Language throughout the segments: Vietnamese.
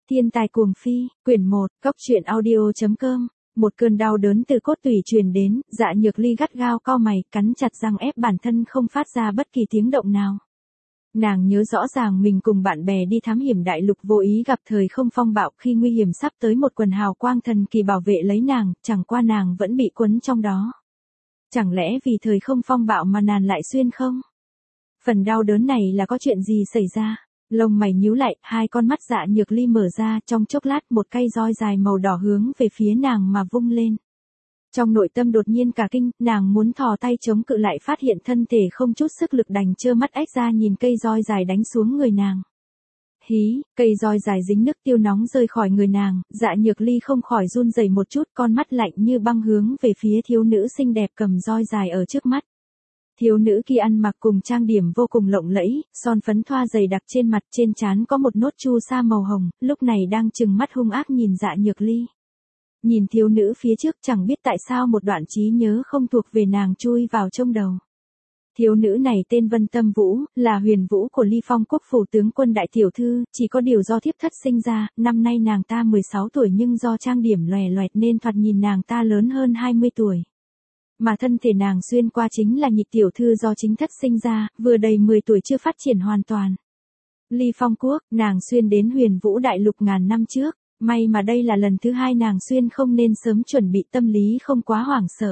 Thiên tài cuồng phi, quyển 1, cóc truyện audio.com. Một cơn đau đớn từ cốt tủy truyền đến, Dạ Nhược Ly gắt gao cau mày, cắn chặt răng ép bản thân không phát ra bất kỳ tiếng động nào. Nàng nhớ rõ ràng mình cùng bạn bè đi thám hiểm đại lục vô ý gặp thời không phong bạo, khi nguy hiểm sắp tới một quần hào quang thần kỳ bảo vệ lấy nàng, chẳng qua nàng vẫn bị quấn trong đó. Chẳng lẽ vì thời không phong bạo mà nàng lại xuyên không? Phần đau đớn này là có chuyện gì xảy ra? Lông mày nhíu lại, hai con mắt Dạ Nhược Ly mở ra, trong chốc lát một cây roi dài màu đỏ hướng về phía nàng mà vung lên. Trong nội tâm đột nhiên cả kinh, nàng muốn thò tay chống cự lại, phát hiện thân thể không chút sức lực, đành trơ mắt ếch ra nhìn cây roi dài đánh xuống người nàng. Hí, cây roi dài dính nước tiêu nóng rơi khỏi người nàng, Dạ Nhược Ly không khỏi run rẩy một chút, con mắt lạnh như băng hướng về phía thiếu nữ xinh đẹp cầm roi dài ở trước mắt. Thiếu nữ kia ăn mặc cùng trang điểm vô cùng lộng lẫy, son phấn thoa dày đặc trên mặt, trên trán có một nốt chu sa màu hồng, lúc này đang trừng mắt hung ác nhìn Dạ Nhược Ly. Nhìn thiếu nữ phía trước, chẳng biết tại sao một đoạn trí nhớ không thuộc về nàng chui vào trong đầu. Thiếu nữ này tên Vân Tâm Vũ, là huyền vũ của Ly Phong quốc phủ tướng quân đại tiểu thư, chỉ có điều do thiếp thất sinh ra, năm nay nàng ta 16 tuổi nhưng do trang điểm lòe loẹt nên thoạt nhìn nàng ta lớn hơn 20 tuổi. Mà thân thể nàng xuyên qua chính là nhị tiểu thư do chính thất sinh ra, vừa đầy 10 tuổi chưa phát triển hoàn toàn. Ly Phong quốc, nàng xuyên đến huyền vũ đại lục ngàn năm trước, may mà đây là lần thứ hai nàng xuyên không nên sớm chuẩn bị tâm lý không quá hoảng sợ.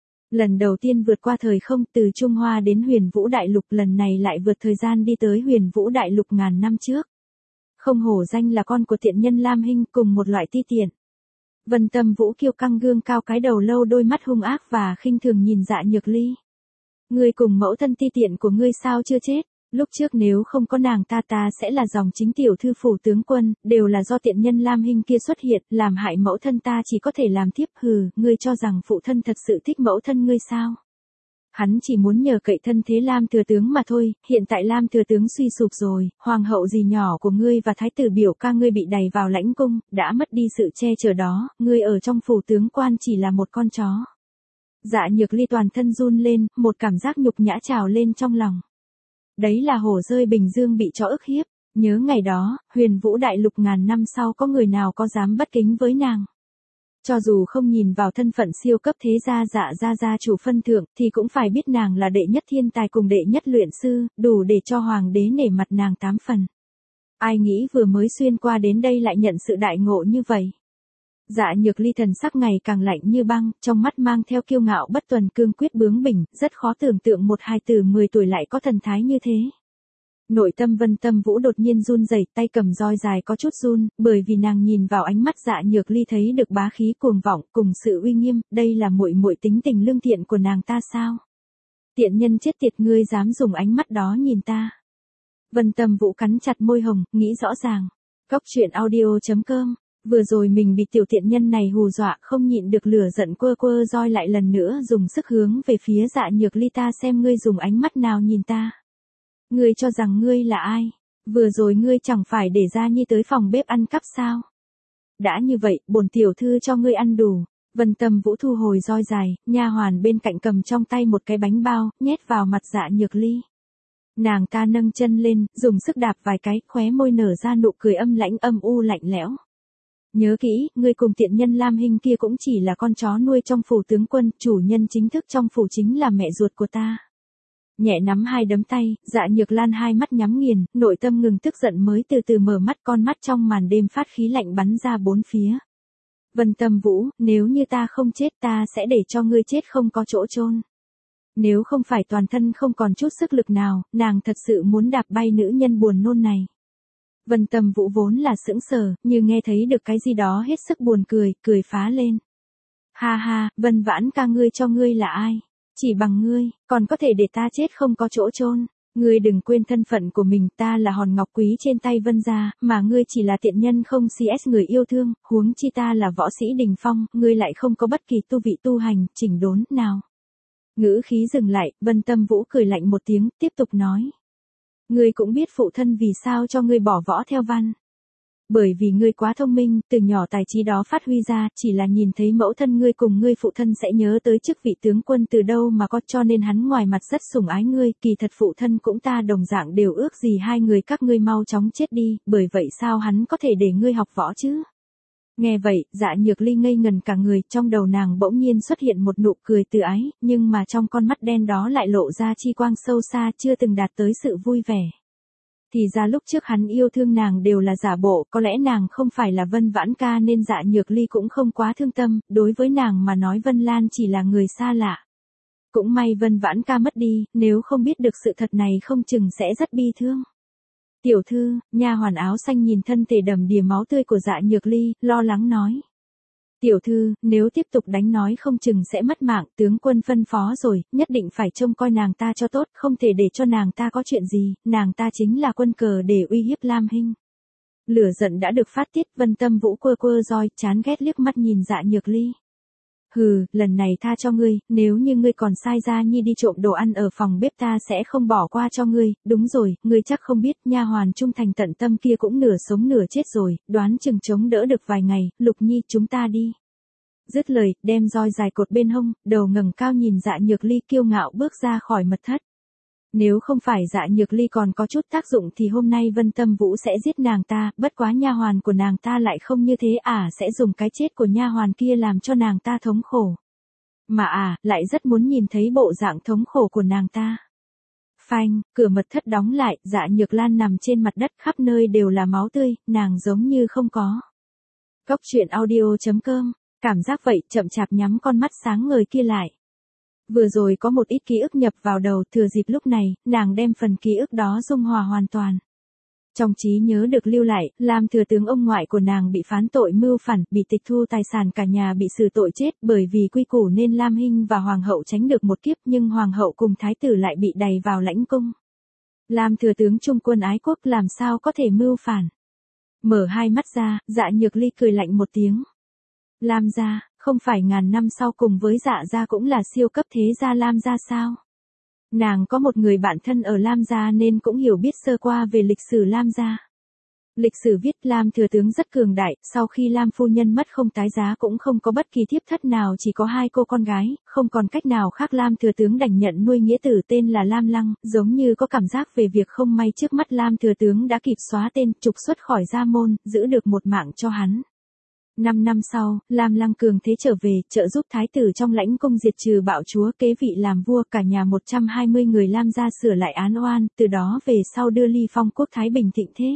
Lần đầu tiên vượt qua thời không từ Trung Hoa đến huyền vũ đại lục, lần này lại vượt thời gian đi tới huyền vũ đại lục ngàn năm trước. Không hổ danh là con của tiện nhân Lam Hinh, cùng một loại ti tiện. Vân Tâm Vũ kiêu căng gương cao cái đầu lâu, đôi mắt hung ác và khinh thường nhìn Dạ Nhược Ly. Ngươi cùng mẫu thân ti tiện của ngươi sao chưa chết? Lúc trước nếu không có nàng ta sẽ là dòng chính tiểu thư phủ tướng quân, đều là do tiện nhân Lam Hinh kia xuất hiện, làm hại mẫu thân ta chỉ có thể làm tiếp. Hừ, ngươi cho rằng phụ thân thật sự thích mẫu thân ngươi sao? Hắn chỉ muốn nhờ cậy thân thế Lam thừa tướng mà thôi, hiện tại Lam thừa tướng suy sụp rồi, hoàng hậu gì nhỏ của ngươi và thái tử biểu ca ngươi bị đày vào lãnh cung, đã mất đi sự che chở đó, ngươi ở trong phủ tướng quan chỉ là một con chó. Dạ Nhược Ly toàn thân run lên, một cảm giác nhục nhã trào lên trong lòng. Đấy là hổ rơi Bình Dương bị chó ức hiếp, nhớ ngày đó, huyền vũ đại lục ngàn năm sau có người nào có dám bất kính với nàng. Cho dù không nhìn vào thân phận siêu cấp thế gia Dạ gia chủ phân thượng, thì cũng phải biết nàng là đệ nhất thiên tài cùng đệ nhất luyện sư, đủ để cho hoàng đế nể mặt nàng 8 phần. Ai nghĩ vừa mới xuyên qua đến đây lại nhận sự đại ngộ như vậy. Dạ Nhược Ly thần sắc ngày càng lạnh như băng, trong mắt mang theo kiêu ngạo bất tuần, cương quyết bướng bỉnh, rất khó tưởng tượng một hài tử 10 tuổi lại có thần thái như thế. Nội tâm Vân Tâm Vũ đột nhiên run rẩy, tay cầm roi dài có chút run, bởi vì nàng nhìn vào ánh mắt Dạ Nhược Ly thấy được bá khí cuồng vọng cùng sự uy nghiêm, đây là muội muội tính tình lương thiện của nàng ta sao? Tiện nhân chết tiệt, ngươi dám dùng ánh mắt đó nhìn ta? Vân Tâm Vũ cắn chặt môi hồng, nghĩ rõ ràng. cóc truyện audio.com. Vừa rồi mình bị tiểu tiện nhân này hù dọa, không nhịn được lửa giận quơ quơ roi lại lần nữa dùng sức hướng về phía Dạ Nhược Ly, ta xem ngươi dùng ánh mắt nào nhìn ta. Ngươi cho rằng ngươi là ai? Vừa rồi ngươi chẳng phải để Gia Nhi tới phòng bếp ăn cắp sao? Đã như vậy, bổn tiểu thư cho ngươi ăn đủ. Vân Tâm Vũ thu hồi roi dài, nha hoàn bên cạnh cầm trong tay một cái bánh bao, nhét vào mặt Dạ Nhược Ly. Nàng ta nâng chân lên, dùng sức đạp vài cái, khóe môi nở ra nụ cười âm lãnh âm u lạnh lẽo. Nhớ kỹ, ngươi cùng tiện nhân Lam Hinh kia cũng chỉ là con chó nuôi trong phủ tướng quân, chủ nhân chính thức trong phủ chính là mẹ ruột của ta. Nhẹ nắm hai đấm tay, Dạ Nhược Lan hai mắt nhắm nghiền, nội tâm ngừng tức giận mới từ từ mở mắt, con mắt trong màn đêm phát khí lạnh bắn ra bốn phía. Vân Tâm Vũ, nếu như ta không chết ta sẽ để cho ngươi chết không có chỗ chôn. Nếu không phải toàn thân không còn chút sức lực nào, nàng thật sự muốn đạp bay nữ nhân buồn nôn này. Vân Tâm Vũ vốn là sững sờ, như nghe thấy được cái gì đó hết sức buồn cười, cười phá lên. Ha ha, Vân Vãn ca, ngươi cho ngươi là ai? Chỉ bằng ngươi, còn có thể để ta chết không có chỗ chôn. Ngươi đừng quên thân phận của mình, ta là hòn ngọc quý trên tay Vân gia, mà ngươi chỉ là tiện nhân không CS người yêu thương, huống chi ta là võ sĩ đỉnh phong, ngươi lại không có bất kỳ tu vị tu hành, chỉnh đốn, nào. Ngữ khí dừng lại, Vân Tâm Vũ cười lạnh một tiếng, tiếp tục nói. Ngươi cũng biết phụ thân vì sao cho ngươi bỏ võ theo văn. Bởi vì ngươi quá thông minh, từ nhỏ tài trí đó phát huy ra, chỉ là nhìn thấy mẫu thân ngươi cùng ngươi phụ thân sẽ nhớ tới chức vị tướng quân từ đâu mà có, cho nên hắn ngoài mặt rất sủng ái ngươi, kỳ thật phụ thân cũng ta đồng dạng đều ước gì hai người các ngươi mau chóng chết đi, bởi vậy sao hắn có thể để ngươi học võ chứ? Nghe vậy, Dạ Nhược Ly ngây ngần cả người, trong đầu nàng bỗng nhiên xuất hiện một nụ cười từ ái, nhưng mà trong con mắt đen đó lại lộ ra chi quang sâu xa chưa từng đạt tới sự vui vẻ. Thì ra lúc trước hắn yêu thương nàng đều là giả bộ, có lẽ nàng không phải là Vân Vãn Ca nên Dạ Nhược Ly cũng không quá thương tâm, đối với nàng mà nói Vân Lan chỉ là người xa lạ. Cũng may Vân Vãn Ca mất đi, nếu không biết được sự thật này không chừng sẽ rất bi thương. Tiểu thư, nha hoàn áo xanh nhìn thân thể đầm đìa máu tươi của Dạ Nhược Ly, lo lắng nói. Tiểu thư, nếu tiếp tục đánh nói không chừng sẽ mất mạng, tướng quân phân phó rồi, nhất định phải trông coi nàng ta cho tốt, không thể để cho nàng ta có chuyện gì, nàng ta chính là quân cờ để uy hiếp Lam Hinh. Lửa giận đã được phát tiết, Vân Tâm Vũ quơ quơ roi, chán ghét liếc mắt nhìn Dạ Nhược Ly. Hừ, lần này tha cho ngươi, nếu như ngươi còn sai Gia Nhi đi trộm đồ ăn ở phòng bếp ta sẽ không bỏ qua cho ngươi, đúng rồi, ngươi chắc không biết, nha hoàn trung thành tận tâm kia cũng nửa sống nửa chết rồi, đoán chừng chống đỡ được vài ngày, Lục Nhi chúng ta đi. Dứt lời, đem roi dài cột bên hông, đầu ngẩng cao nhìn Dạ Nhược Ly kiêu ngạo bước ra khỏi mật thất. Nếu không phải Dạ Nhược Ly còn có chút tác dụng thì hôm nay Vân Tâm Vũ sẽ giết nàng ta, bất quá nha hoàn của nàng ta lại không như thế sẽ dùng cái chết của nha hoàn kia làm cho nàng ta thống khổ. Mà lại rất muốn nhìn thấy bộ dạng thống khổ của nàng ta. Phanh, cửa mật thất đóng lại, Dạ Nhược Lan nằm trên mặt đất khắp nơi đều là máu tươi, nàng giống như không có. Góc truyện audio.com, cảm giác vậy, chậm chạp nhắm con mắt sáng ngời kia lại. Vừa rồi có một ít ký ức nhập vào đầu, thừa dịp lúc này, nàng đem phần ký ức đó dung hòa hoàn toàn. Trong trí nhớ được lưu lại, Lam thừa tướng ông ngoại của nàng bị phán tội mưu phản, bị tịch thu tài sản, cả nhà bị xử tội chết, bởi vì quy củ nên Lam Hinh và hoàng hậu tránh được một kiếp, nhưng hoàng hậu cùng thái tử lại bị đày vào lãnh cung. Lam thừa tướng trung quân ái quốc làm sao có thể mưu phản? Mở hai mắt ra, Dạ Nhược Ly cười lạnh một tiếng. Lam gia, không phải ngàn năm sau cùng với Dạ gia cũng là siêu cấp thế gia Lam gia sao? Nàng có một người bạn thân ở Lam gia nên cũng hiểu biết sơ qua về lịch sử Lam gia. Lịch sử viết Lam thừa tướng rất cường đại, sau khi Lam phu nhân mất không tái giá cũng không có bất kỳ thiếp thất nào, chỉ có hai cô con gái, không còn cách nào khác Lam thừa tướng đành nhận nuôi nghĩa tử tên là Lam Lăng, giống như có cảm giác về việc không may trước mắt Lam thừa tướng đã kịp xóa tên, trục xuất khỏi gia môn, giữ được một mạng cho hắn. 5 năm sau, Lam Lăng cường thế trở về, trợ giúp thái tử trong lãnh cung diệt trừ bạo chúa, kế vị làm vua, cả nhà 120 người Lam gia sửa lại án oan, từ đó về sau đưa ly phong quốc thái bình thịnh thế.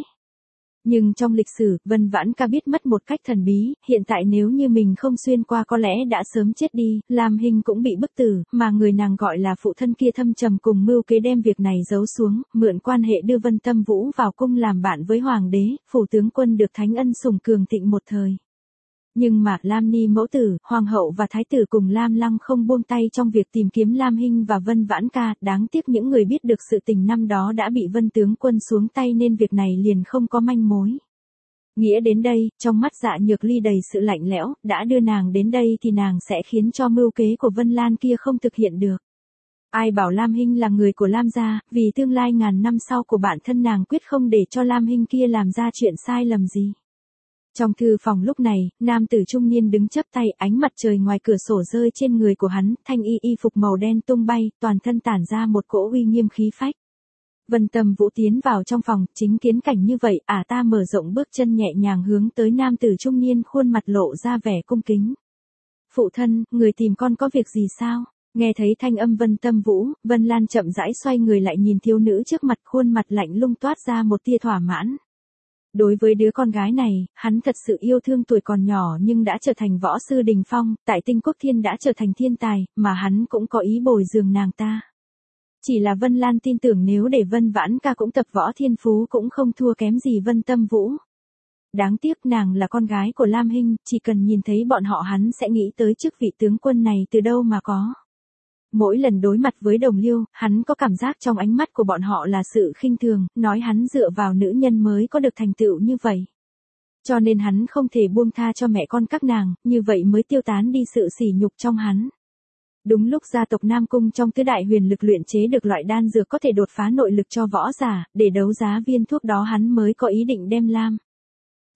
Nhưng trong lịch sử, Vân Vãn Ca biết mất một cách thần bí, hiện tại nếu như mình không xuyên qua có lẽ đã sớm chết đi, Lam Hinh cũng bị bức tử, mà người nàng gọi là phụ thân kia thâm trầm cùng mưu kế đem việc này giấu xuống, mượn quan hệ đưa Vân Tâm Vũ vào cung làm bạn với hoàng đế, phủ tướng quân được thánh ân sủng cường thịnh một thời. Nhưng mà Lam Ni mẫu tử, hoàng hậu và thái tử cùng Lam Lăng không buông tay trong việc tìm kiếm Lam Hinh và Vân Vãn Ca, đáng tiếc những người biết được sự tình năm đó đã bị Vân tướng quân xuống tay nên việc này liền không có manh mối. Nghĩa đến đây, trong mắt Dạ Nhược Ly đầy sự lạnh lẽo, đã đưa nàng đến đây thì nàng sẽ khiến cho mưu kế của Vân Lan kia không thực hiện được. Ai bảo Lam Hinh là người của Lam gia, vì tương lai ngàn năm sau của bản thân nàng quyết không để cho Lam Hinh kia làm ra chuyện sai lầm gì. Trong thư phòng lúc này, nam tử trung niên đứng chắp tay, ánh mặt trời ngoài cửa sổ rơi trên người của hắn, thanh y phục màu đen tung bay, toàn thân tản ra một cỗ uy nghiêm khí phách. Vân Tâm Vũ tiến vào trong phòng, chính kiến cảnh như vậy, ta mở rộng bước chân nhẹ nhàng hướng tới nam tử trung niên, khuôn mặt lộ ra vẻ cung kính. Phụ thân, người tìm con có việc gì sao? Nghe thấy thanh âm Vân Tâm Vũ, Vân Lan chậm rãi xoay người lại nhìn thiếu nữ trước mặt, khuôn mặt lạnh lùng toát ra một tia thỏa mãn. Đối với đứa con gái này, hắn thật sự yêu thương, tuổi còn nhỏ nhưng đã trở thành võ sư đỉnh phong, tại Tinh Quốc Thiên đã trở thành thiên tài, mà hắn cũng có ý bồi dưỡng nàng ta. Chỉ là Vân Lan tin tưởng nếu để Vân Vãn Ca cũng tập võ thiên phú cũng không thua kém gì Vân Tâm Vũ. Đáng tiếc nàng là con gái của Lam Hinh, chỉ cần nhìn thấy bọn họ hắn sẽ nghĩ tới chức vị tướng quân này từ đâu mà có. Mỗi lần đối mặt với đồng liêu, hắn có cảm giác trong ánh mắt của bọn họ là sự khinh thường, nói hắn dựa vào nữ nhân mới có được thành tựu như vậy. Cho nên hắn không thể buông tha cho mẹ con các nàng, như vậy mới tiêu tán đi sự sỉ nhục trong hắn. Đúng lúc gia tộc Nam Cung trong tứ đại huyền lực luyện chế được loại đan dược có thể đột phá nội lực cho võ giả, để đấu giá viên thuốc đó hắn mới có ý định đem Lam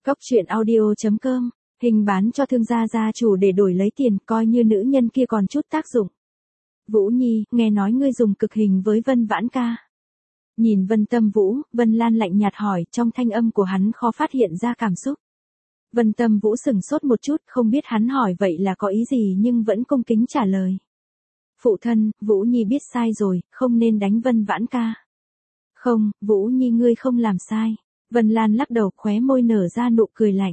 Cóc truyện audio.com, hình bán cho thương gia gia chủ để đổi lấy tiền, coi như nữ nhân kia còn chút tác dụng. Vũ Nhi, nghe nói ngươi dùng cực hình với Vân Vãn ca. Nhìn Vân Tâm Vũ, Vân Lan lạnh nhạt hỏi, trong thanh âm của hắn khó phát hiện ra cảm xúc. Vân Tâm Vũ sững sốt một chút, không biết hắn hỏi vậy là có ý gì nhưng vẫn cung kính trả lời. Phụ thân, Vũ Nhi biết sai rồi, không nên đánh Vân Vãn ca. Không, Vũ Nhi ngươi không làm sai. Vân Lan lắc đầu, khóe môi nở ra nụ cười lạnh.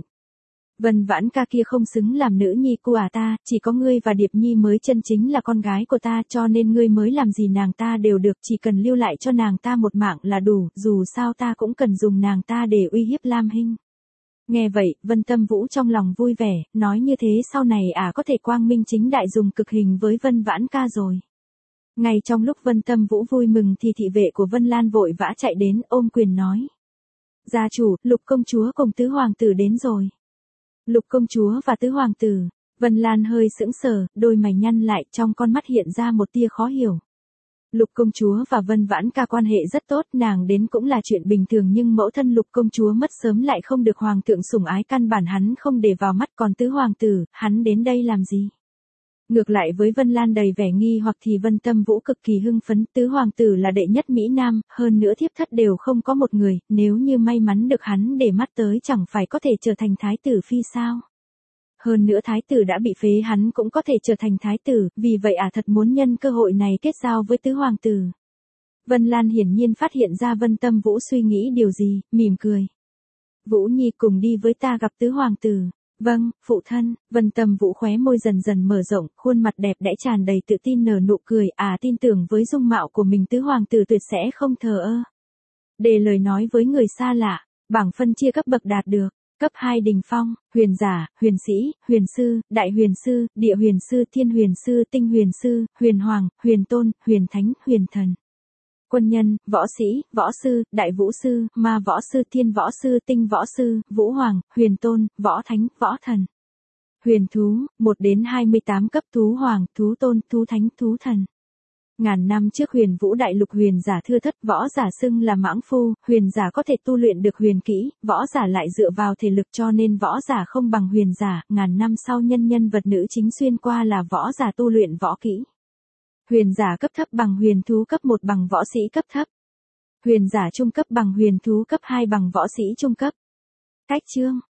Vân Vãn ca kia không xứng làm nữ nhi của ta, chỉ có ngươi và Điệp Nhi mới chân chính là con gái của ta, cho nên ngươi mới làm gì nàng ta đều được, chỉ cần lưu lại cho nàng ta một mạng là đủ, dù sao ta cũng cần dùng nàng ta để uy hiếp Lam Hinh. Nghe vậy, Vân Tâm Vũ trong lòng vui vẻ, nói như thế sau này có thể quang minh chính đại dùng cực hình với Vân Vãn ca rồi. Ngay trong lúc Vân Tâm Vũ vui mừng thì thị vệ của Vân Lan vội vã chạy đến, ôm quyền nói. Gia chủ, Lục công chúa cùng tứ hoàng tử đến rồi. Lục công chúa và tứ hoàng tử. Vân Lan hơi sững sờ, đôi mày nhăn lại, trong con mắt hiện ra một tia khó hiểu. Lục công chúa và Vân Vãn ca quan hệ rất tốt, nàng đến cũng là chuyện bình thường, nhưng mẫu thân Lục công chúa mất sớm lại không được hoàng thượng sủng ái, căn bản hắn không để vào mắt, còn tứ hoàng tử, hắn đến đây làm gì? Ngược lại với Vân Lan đầy vẻ nghi hoặc thì Vân Tâm Vũ cực kỳ hưng phấn, tứ hoàng tử là đệ nhất Mỹ Nam, hơn nữa thiếp thất đều không có một người, nếu như may mắn được hắn để mắt tới chẳng phải có thể trở thành thái tử phi sao? Hơn nữa thái tử đã bị phế, hắn cũng có thể trở thành thái tử, vì vậy thật muốn nhân cơ hội này kết giao với tứ hoàng tử. Vân Lan hiển nhiên phát hiện ra Vân Tâm Vũ suy nghĩ điều gì, mỉm cười. Vũ Nhi cùng đi với ta gặp tứ hoàng tử. Vâng, phụ thân. Vân Tâm Vũ khóe môi dần dần mở rộng, khuôn mặt đẹp đẽ tràn đầy tự tin nở nụ cười, tin tưởng với dung mạo của mình tứ hoàng tử tuyệt sẽ không thờ ơ. Để lời nói với người xa lạ, bảng phân chia cấp bậc đạt được. Cấp 2 đỉnh phong, huyền giả, huyền sĩ, huyền sư, đại huyền sư, địa huyền sư, thiên huyền sư, tinh huyền sư, huyền hoàng, huyền tôn, huyền thánh, huyền thần. Quân nhân, võ sĩ, võ sư, đại vũ sư, ma võ sư, thiên võ sư, tinh võ sư, vũ hoàng, huyền tôn, võ thánh, võ thần. Huyền thú, 1 đến 28 cấp thú hoàng, thú tôn, thú thánh, thú thần. Ngàn năm trước Huyền Vũ đại lục huyền giả thưa thất, võ giả xưng là mãng phu, huyền giả có thể tu luyện được huyền kỹ, võ giả lại dựa vào thể lực cho nên võ giả không bằng huyền giả, ngàn năm sau nhân vật nữ chính xuyên qua là võ giả tu luyện võ kỹ. Huyền giả cấp thấp bằng huyền thú cấp 1 bằng võ sĩ cấp thấp. Huyền giả trung cấp bằng huyền thú cấp 2 bằng võ sĩ trung cấp. Cách chương